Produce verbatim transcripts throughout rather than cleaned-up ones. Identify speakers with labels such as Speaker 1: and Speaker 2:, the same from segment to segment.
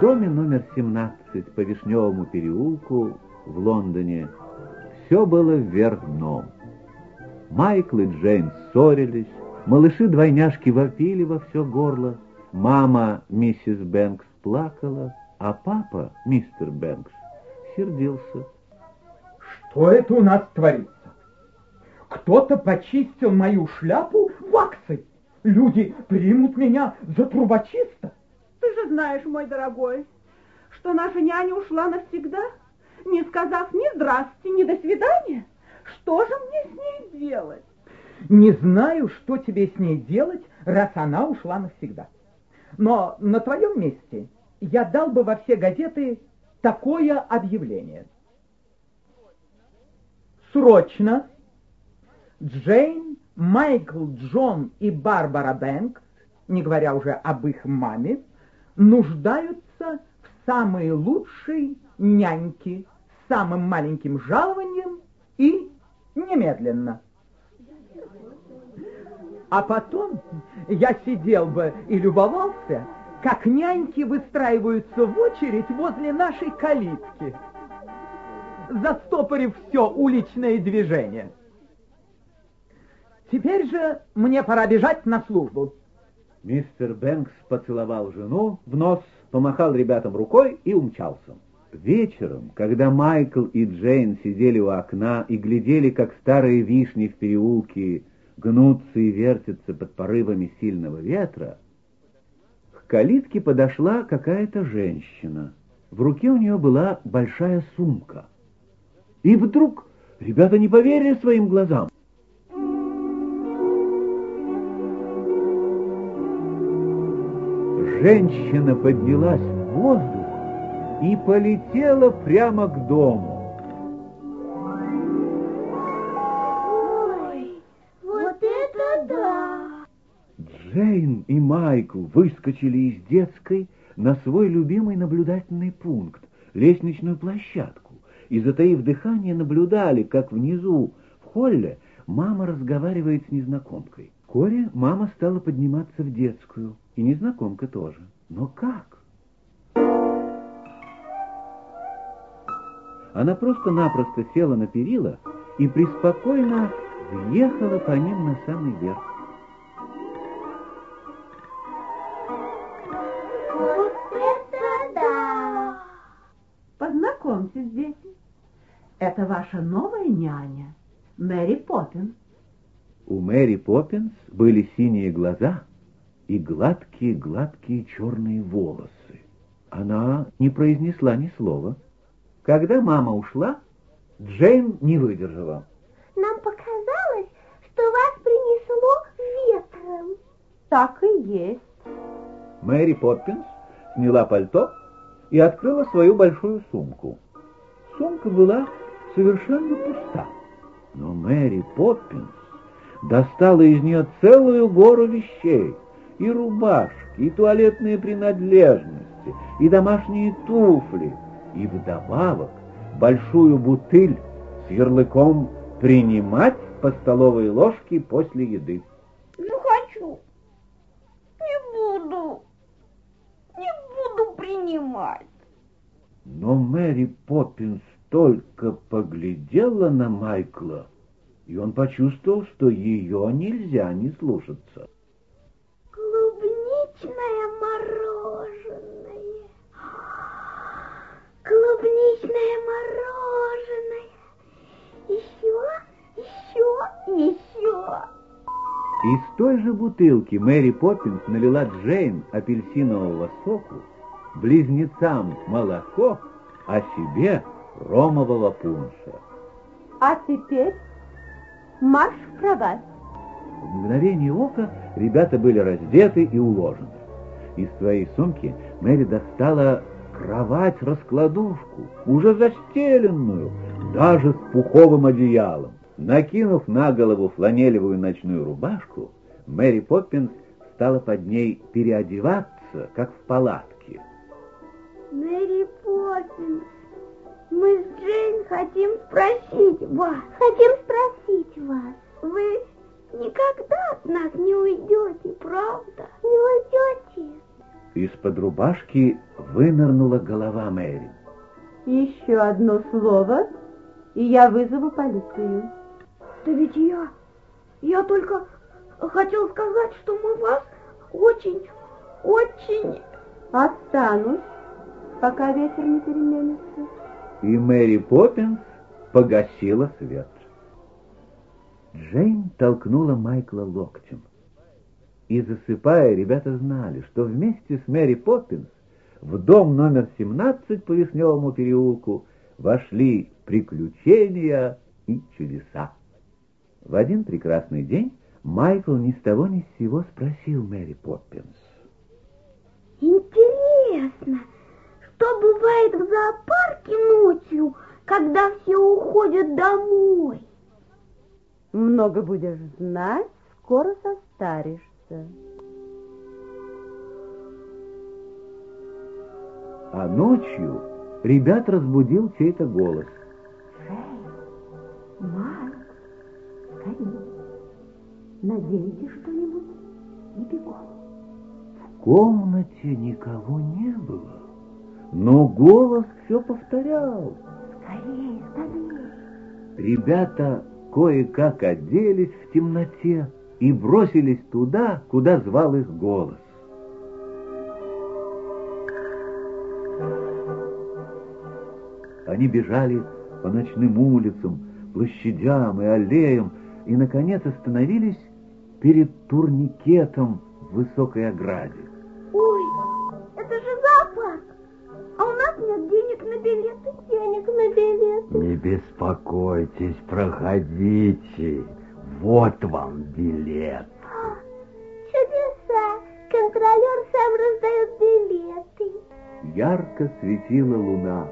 Speaker 1: доме номер семнадцать по Вишневому переулку в Лондоне все было вверх дном. Майкл и Джейн ссорились, малыши-двойняшки вопили во все горло, мама, миссис Бэнкс, плакала, а папа, мистер Бэнкс, сердился.
Speaker 2: Что это у нас творится? Кто-то почистил мою шляпу ваксой. Люди примут меня за трубочиста.
Speaker 3: Ты же знаешь, мой дорогой, что наша няня ушла навсегда, не сказав ни здрасте, ни до свидания. Что же мне с ней делать?
Speaker 2: Не знаю, что тебе с ней делать, раз она ушла навсегда. Но на твоем месте я дал бы во все газеты такое объявление. Срочно! Джейн, Майкл, Джон и Барбара Бэнкс, не говоря уже об их маме, нуждаются в самой лучшей няньке с самым маленьким жалованием и немедленно. А потом я сидел бы и любовался, как няньки выстраиваются в очередь возле нашей калитки, застопорив все уличное движение. Теперь же мне пора бежать на службу.
Speaker 1: Мистер Бэнкс поцеловал жену в нос, помахал ребятам рукой и умчался. Вечером, когда Майкл и Джейн сидели у окна и глядели, как старые вишни в переулке гнутся и вертятся под порывами сильного ветра, к калитке подошла какая-то женщина. В руке у нее была большая сумка. И вдруг ребята не поверили своим глазам. Женщина поднялась в воздух и полетела прямо к дому.
Speaker 4: Ой, вот это да!
Speaker 1: Джейн и Майкл выскочили из детской на свой любимый наблюдательный пункт, лестничную площадку, и, затаив дыхание, наблюдали, как внизу, в холле, мама разговаривает с незнакомкой. Вскоре мама стала подниматься в детскую, и незнакомка тоже. Но как? Она просто-напросто села на перила и преспокойно въехала по ним на самый верх.
Speaker 4: Вот это да!
Speaker 3: Познакомьтесь, дети. Это ваша новая няня, Мэри Поппинс.
Speaker 1: У Мэри Поппинс были синие глаза и гладкие-гладкие черные волосы. Она не произнесла ни слова. Когда мама ушла, Джейн не выдержала.
Speaker 4: Нам показалось, что вас принесло ветром.
Speaker 3: Так и есть.
Speaker 1: Мэри Поппинс сняла пальто и открыла свою большую сумку. Сумка была совершенно пуста. Но Мэри Поппинс достала из нее целую гору вещей. И рубашки, и туалетные принадлежности, и домашние туфли, и вдобавок большую бутыль с ярлыком «Принимать по столовой ложке после еды».
Speaker 4: Не хочу. Не буду. Не буду принимать.
Speaker 1: Но Мэри Поппинс только поглядела на Майкла, и он почувствовал, что ее нельзя не слушаться.
Speaker 4: Клубничное мороженое. Клубничное мороженое. Еще, еще, еще.
Speaker 1: Из той же бутылки Мэри Поппинс налила Джейн апельсинового соку, близнецам молоко, а себе ромового пунша.
Speaker 3: А теперь марш в кровать.
Speaker 1: В мгновение ока ребята были раздеты и уложены. Из своей сумки Мэри достала кровать-раскладушку, уже застеленную, даже с пуховым одеялом. Накинув на голову фланелевую ночную рубашку, Мэри Поппинс стала под ней переодеваться, как в палатке.
Speaker 4: Мэри Поппинс, мы с Джейн хотим спросить вас. Хотим спросить вас. Вы никогда от нас не уйдете, правда? Не уйдете?
Speaker 1: Из-под рубашки вынырнула голова Мэри.
Speaker 3: Еще одно слово, и я вызову полицию.
Speaker 4: Да ведь я... Я только хотел сказать, что мы вас очень, очень...
Speaker 3: Останусь, пока ветер не переменится.
Speaker 1: И Мэри Поппинс погасила свет. Джейн толкнула Майкла локтем. И, засыпая, ребята знали, что вместе с Мэри Поппинс в дом номер семнадцать по Вишневому переулку вошли приключения и чудеса. В один прекрасный день Майкл ни с того ни с сего спросил Мэри Поппинс.
Speaker 4: Интересно, что бывает в зоопарке ночью, когда все уходят домой?
Speaker 3: Много будешь знать, скоро состаришься.
Speaker 1: А ночью ребят разбудил чей-то голос.
Speaker 4: Майк, скорее, наденьте что-нибудь и бегом.
Speaker 1: В комнате никого не было, но голос все повторял.
Speaker 4: Скорее, скорее.
Speaker 1: Ребята кое-как оделись в темноте и бросились туда, куда звал их голос. Они бежали по ночным улицам, площадям и аллеям и, наконец, остановились перед турникетом в высокой ограде.
Speaker 4: Ой, это же зоопарк, а у нас нет денег на билеты, денег на билеты.
Speaker 5: Не беспокойтесь, проходите, вот вам билет.
Speaker 4: А, чудеса, контролер сам раздает билеты.
Speaker 1: Ярко светила луна.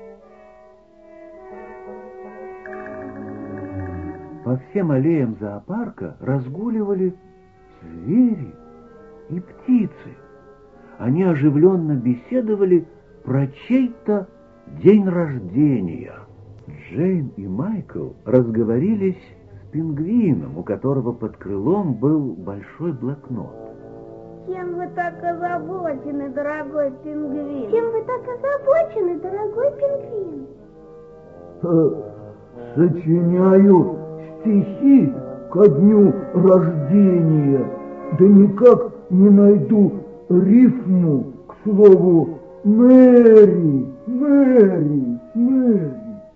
Speaker 1: По всем аллеям зоопарка разгуливали звери и птицы. Они оживленно беседовали про чей-то день рождения. Джейн и Майкл разговорились с пингвином, у которого под крылом был большой блокнот.
Speaker 4: Чем вы так озабочены, дорогой пингвин? Чем вы так озабочены, дорогой пингвин?
Speaker 6: Сочиняю стихи ко дню рождения, да никак не найду рифму к слову Мэри, Мэри, Мэри.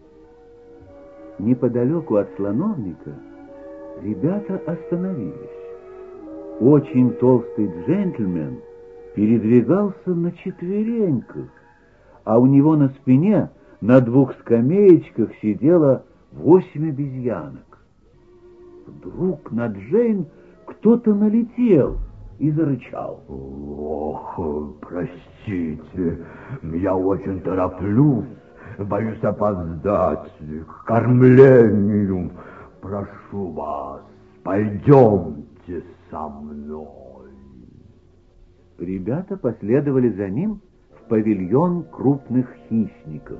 Speaker 1: Неподалеку от слоновника ребята остановились. Очень толстый джентльмен передвигался на четвереньках, а у него на спине на двух скамеечках сидело восемь обезьянок. Вдруг на Джейн кто-то налетел и зарычал.
Speaker 5: Ох, простите, я очень тороплюсь, боюсь опоздать к кормлению. Прошу вас, пойдемте со мной.
Speaker 1: Ребята последовали за ним в павильон крупных хищников.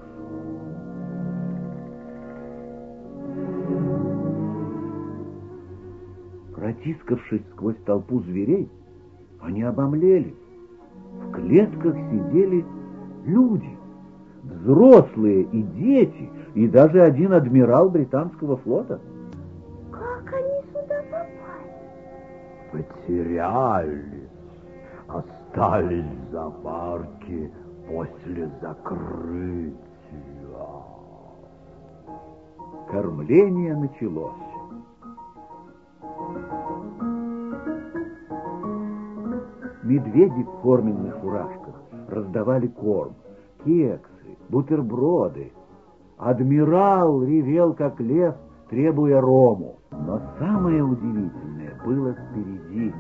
Speaker 1: Протискавшись сквозь толпу зверей, они обомлели. В клетках сидели люди, взрослые и дети, и даже один адмирал британского флота.
Speaker 4: Как они сюда попали?
Speaker 5: Потерялись, остались в зоопарке после закрытия.
Speaker 1: Кормление началось. Медведи в форменных фуражках раздавали корм, кексы, бутерброды. Адмирал ревел, как лев, требуя рому. Но самое удивительное было впереди.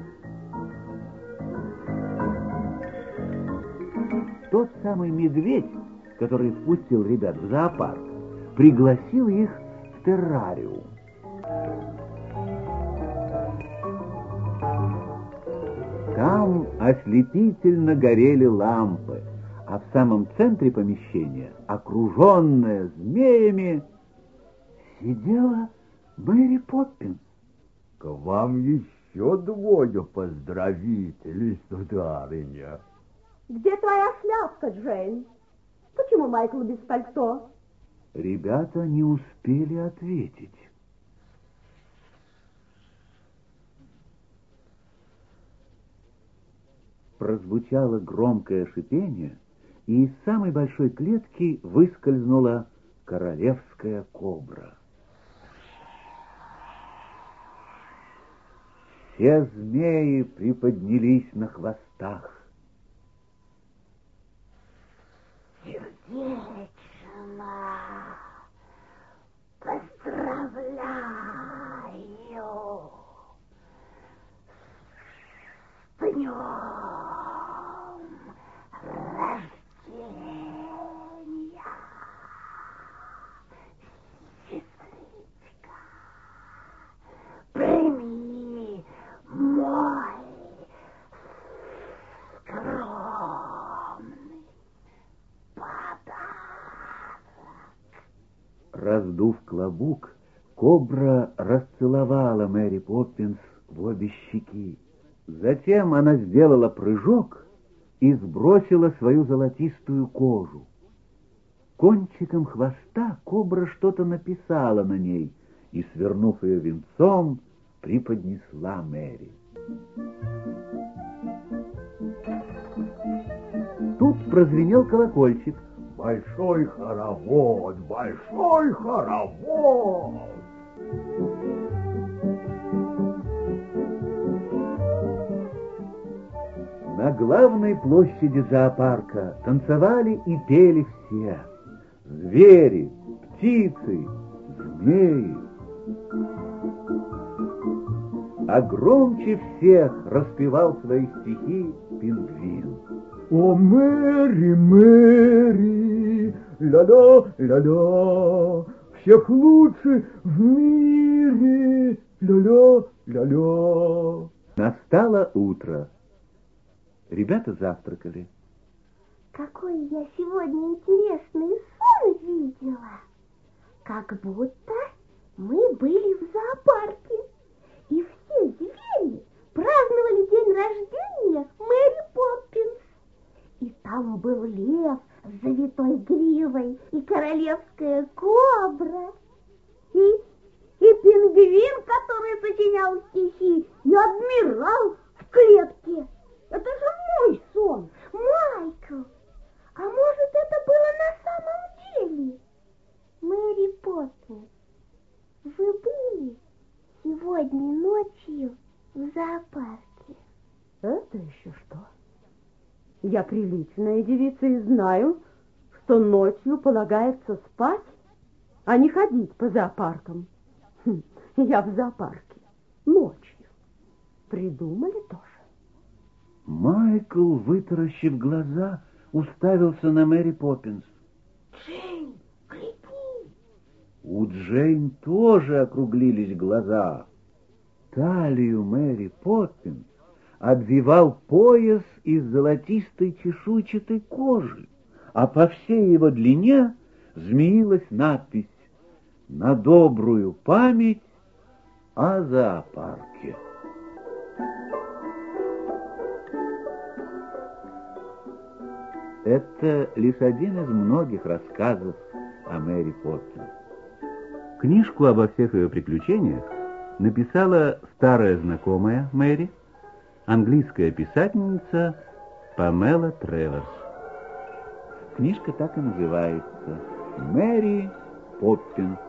Speaker 1: Тот самый медведь, который впустил ребят в зоопарк, пригласил их в террариум. Там ослепительно горели лампы, а в самом центре помещения, окруженная змеями, сидела Мэри Поппинс.
Speaker 5: К вам еще двое поздравителей, сударыня.
Speaker 4: Где твоя шляпка, Джейн? Почему Майкл без пальто?
Speaker 1: Ребята не успели ответить. Прозвучало громкое шипение, и из самой большой клетки выскользнула королевская кобра. Все змеи приподнялись на хвостах.
Speaker 4: Сердечно поздравляю с днем рождения, сестричка. Прими мой скромный подарок.
Speaker 1: Раздув клобук, кобра расцеловала Мэри Поппинс в обе щеки. Затем она сделала прыжок и сбросила свою золотистую кожу. Кончиком хвоста кобра что-то написала на ней и, свернув ее венцом, преподнесла Мэри. Тут прозвенел колокольчик.
Speaker 5: Большой хоровод, большой хоровод.
Speaker 1: На главной площади зоопарка танцевали и пели все. Звери, птицы, змеи. А громче всех распевал свои стихи пингвин.
Speaker 6: О, Мэри, Мэри, ля-ля, ля-ля, всех лучше в мире, ля-ля, ля-ля.
Speaker 1: Настало утро. Ребята завтракали.
Speaker 4: Какой я сегодня интересный сон видела. Как будто мы были в зоопарке, и все звери праздновали день рождения Мэри Поппинс. И там был лев с завитой гривой, и королевская кобра, и, и пингвин, который сочинял стихи, и адмирал в клетке. Это же мой сон, Майкл. А может, это было на самом деле? Мэри Поппинс, вы были сегодня ночью в зоопарке?
Speaker 7: Это еще что? Я приличная девица и знаю, что ночью полагается спать, а не ходить по зоопаркам. Хм, я в зоопарке ночью. Придумали тоже.
Speaker 1: Майкл, вытаращив глаза, уставился на Мэри Поппинс.
Speaker 4: Джейн, гляди!
Speaker 1: У Джейн тоже округлились глаза. Талию Мэри Поппинс обвивал пояс из золотистой чешуйчатой кожи, а по всей его длине змеилась надпись «На добрую память о зоопарке». Это лишь один из многих рассказов о Мэри Поппинс. Книжку обо всех ее приключениях написала старая знакомая Мэри, английская писательница Памела Треворс. Книжка так и называется «Мэри Поппинс».